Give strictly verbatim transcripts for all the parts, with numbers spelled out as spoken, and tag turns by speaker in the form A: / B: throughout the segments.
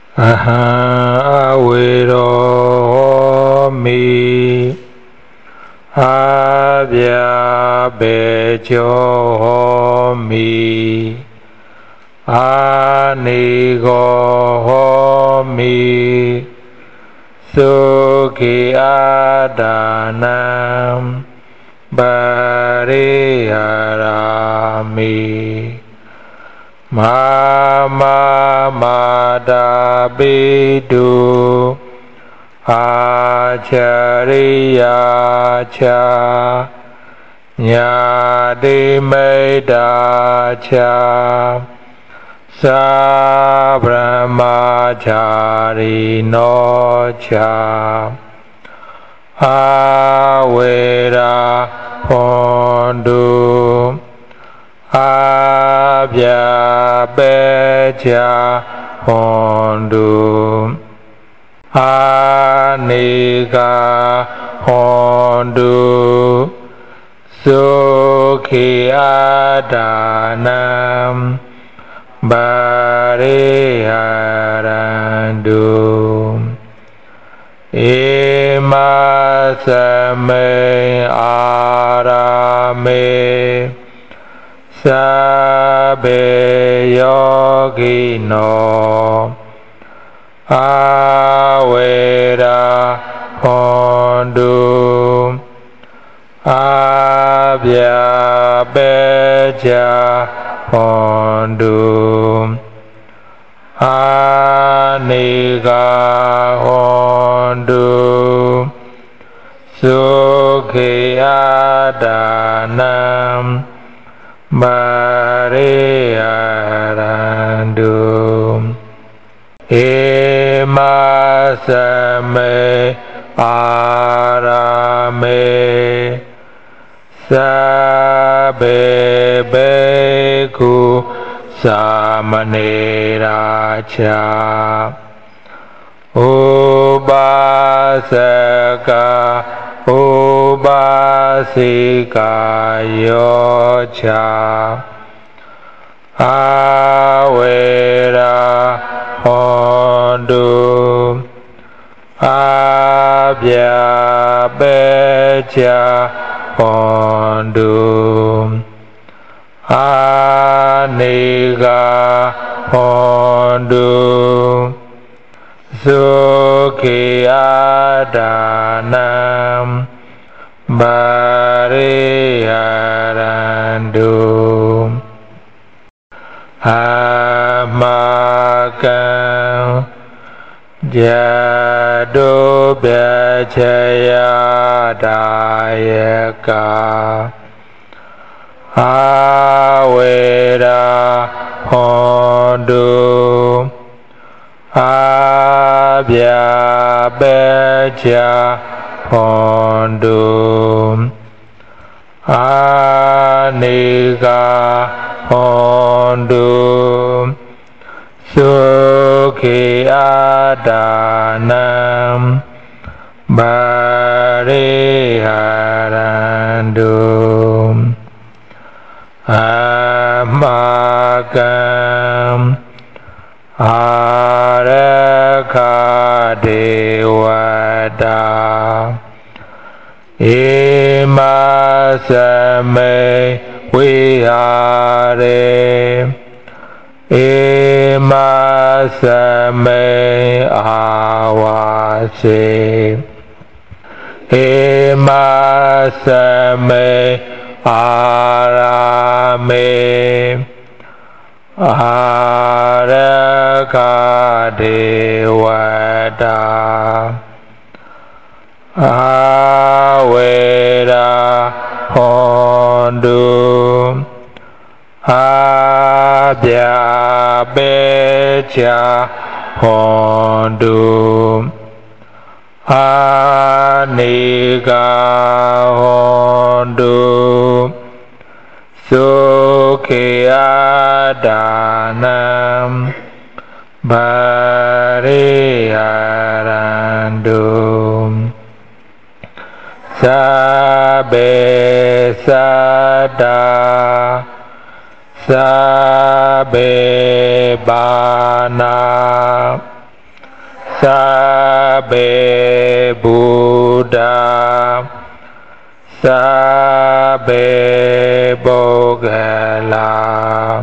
A: Aha awero mi abya bejo mi anigo mi sukhi adanam bariyarami Mama Madabidu Acariya Cha Nyadimeda Cha Sabrahmachari no Cha Awera Pondu Abya beja hondu Anika hondu Sukhi adanam Bariharandu Imasame arame Sabe yogino awera hondu abya beja hondu aniga hondu sukhi adanam Bariharandu Imasame arame Sabe beku samanera cha Ubasaka Ubasika yocha Awera hondu Abya beja hondu Aniga hondu Sukhi adanam Bariharandu Amakam Jadu Bhajaya Dayaka Awera hondu Abya beja hondu Aniga hondu Sukhi adanam Bariharandu Amakam Araka Devada Imasame Vihare Imasame Awase Imasame arame Araka Devada Awera hondu Abya beja hondu Aniga hondu Sukhi adanam Bariharandu Sabe sada Sabe bana Sabbe Buddha Sabbe Bogala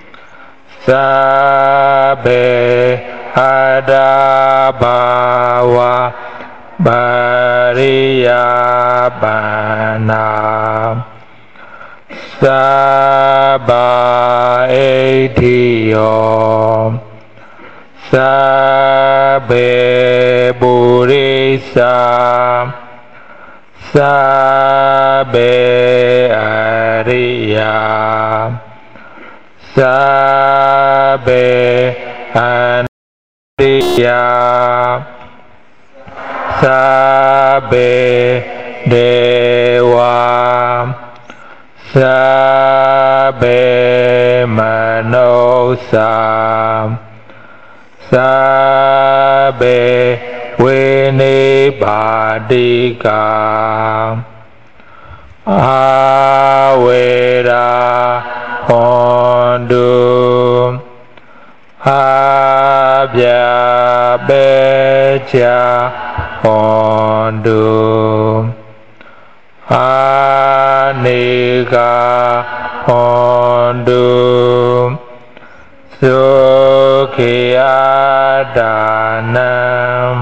A: Sabbe Adabhawa Bariyabana Sabba Etiyo Sabbe Burisa Sabbe Ariya Sabbe Andiya Sabbe Dewa Sabbe Manosa Sabbe Vinibhadika Avera Hondu Abhya Becha Hondu Anika Hondu Sukhiyadanam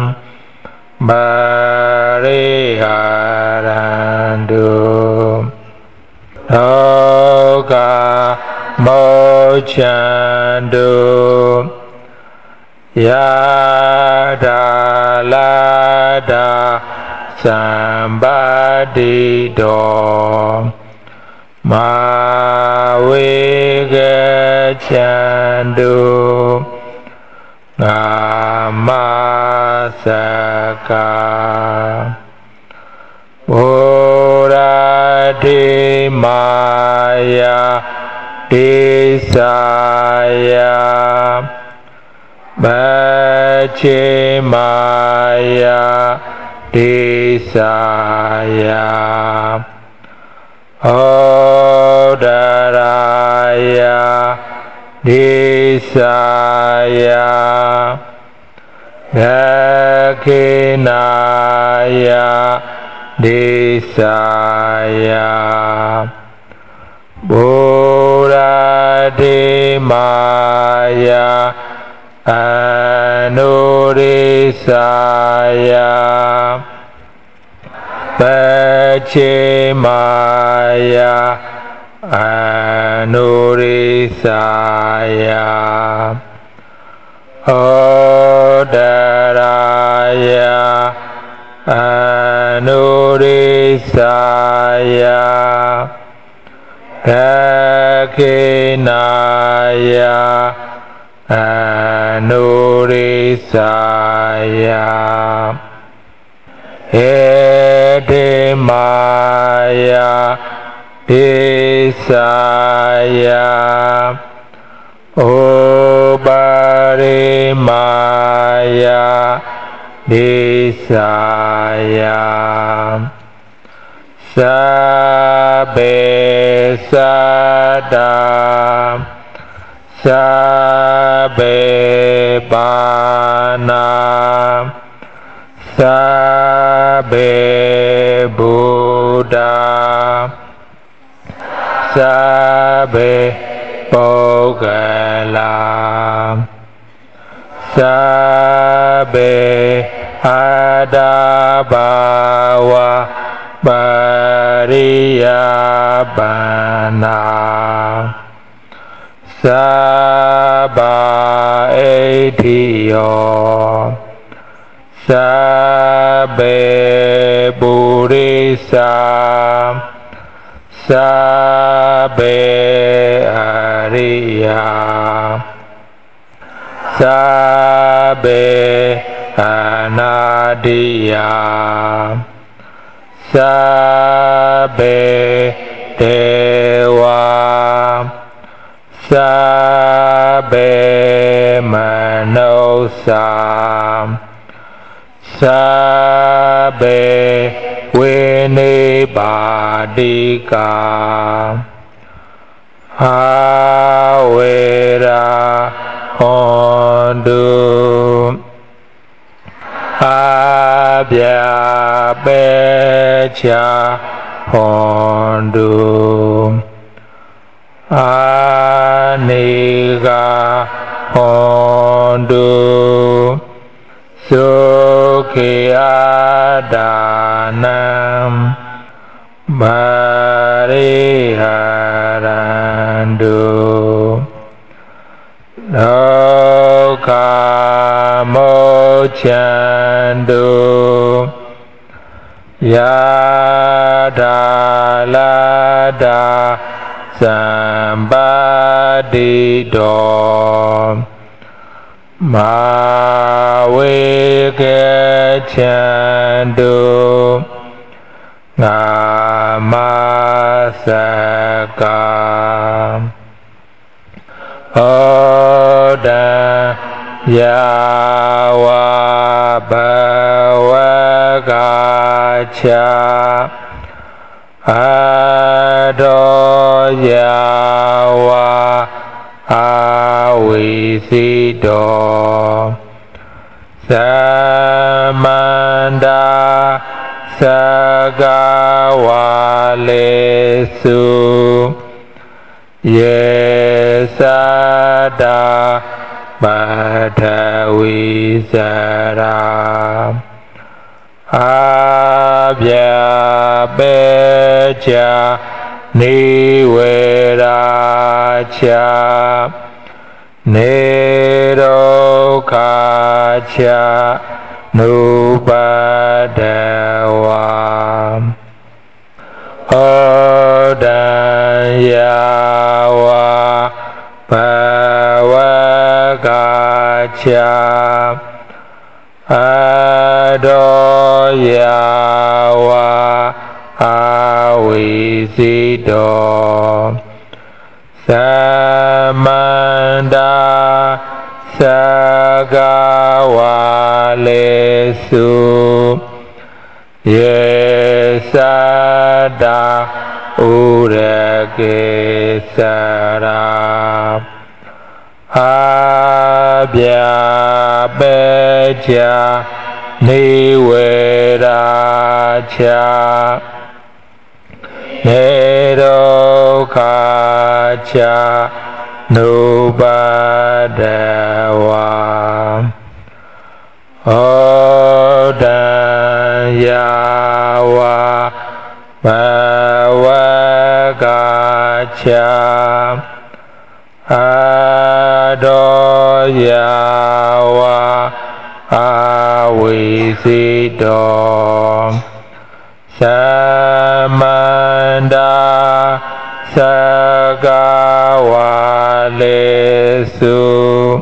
A: Bariharandu Loka Mochandu Yada Lada Sambadido Mawigachandu Namasaka Urati Maya Desaya Bache Maya Desaya Odaraya Desaya Dakinaya Desaya Burati Maya Anurisaya Bache Maya Anurisaya Odaraya Anurisaya Dakinaya Anurisaya Edemaya Desaya Obarimaya Desaya Sabbe Sada Sabbe Bana Sabbe Buddha Sabbe Bogala Sabbe Adabhawa Bariyabana Sabba Etiyo Sabbe Burisa Sabbe Ariya Sabbe Anadiya Sabbe Dewa Sabbe Manosa Sabbe Vinibhadika Avera Hondu Abya Becha Hondu Aniga Hondu Sukhiyadanam Mariharandu Loka Mochandu Yadalada Sambadido Mawikechandu Ngamasaka Oda Yawa Bawagacha Ado Yawa Awisido Samanda Sagawalesu Yesada Badawisara Abya Becha Niweracha Nirokacha Nubadawa Odayawa Bawagacha Adoyawa Awisido Samanda Sagawalesu Yesada Uregesara Abya Becha Niweracha Nirokacha Nubadawa Odayawa Bawagacha Adoyawa Awisido Samanda Sagawalesu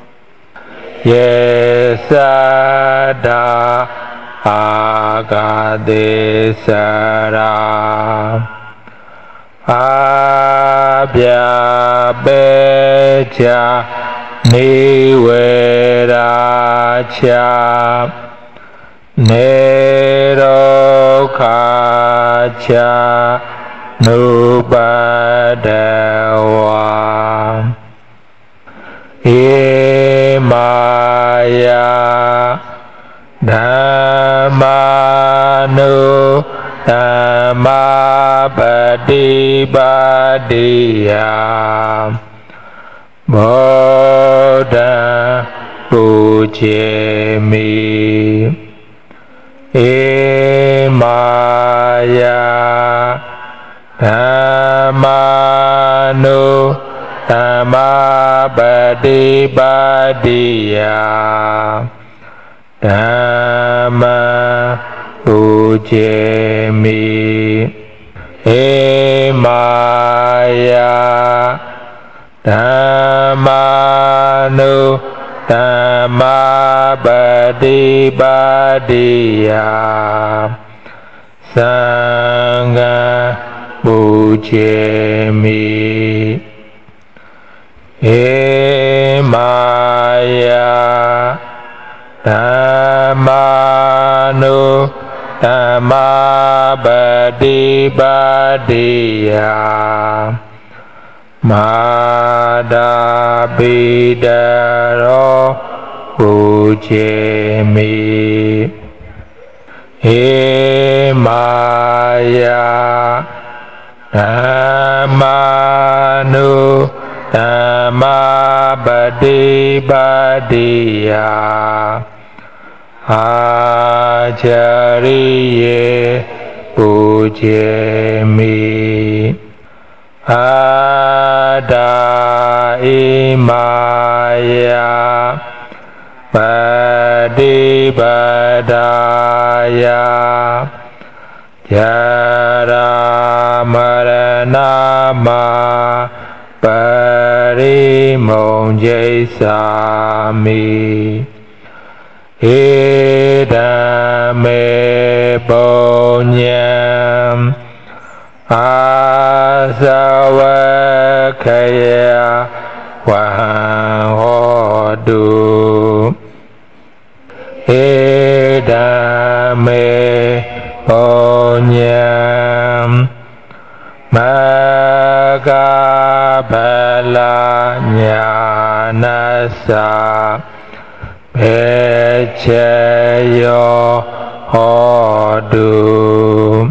A: Yesada Agadesara Abya Becha Niweracha Nirokacha Nubadawa Imaya Dhammanu Dhammabadibadiya Bodha Pujemi Imaya Dhammanu Dhammabadibadiya Dhamma Pujemi Imaya Dhammanu Dhammabadibadiya Sangha Pujemi Imaya Dhammanu Dhammabadibadiya Madabidaro Bồ Chê Mi Hê Ma Ya Nam Nu Nam Ba Di Ba Di Ya Acariye Bồ Chê Mi Ada Imaya Badi Badaya Jara Maranama Parimong Jaisami Idame Bonyam Asawakaya Wahodu Idame Onyam Magabala Nyanasa Pecheyo Hodu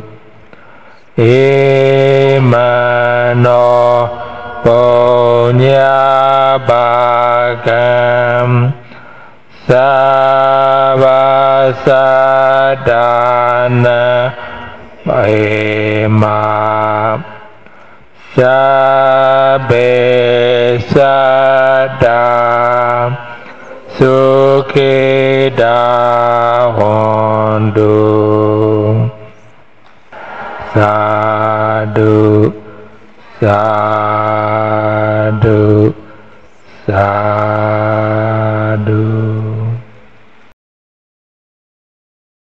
A: Imano Punya Bagam Savasadana Mahima Sabe Sada Sukida Hondu Sadu Sadu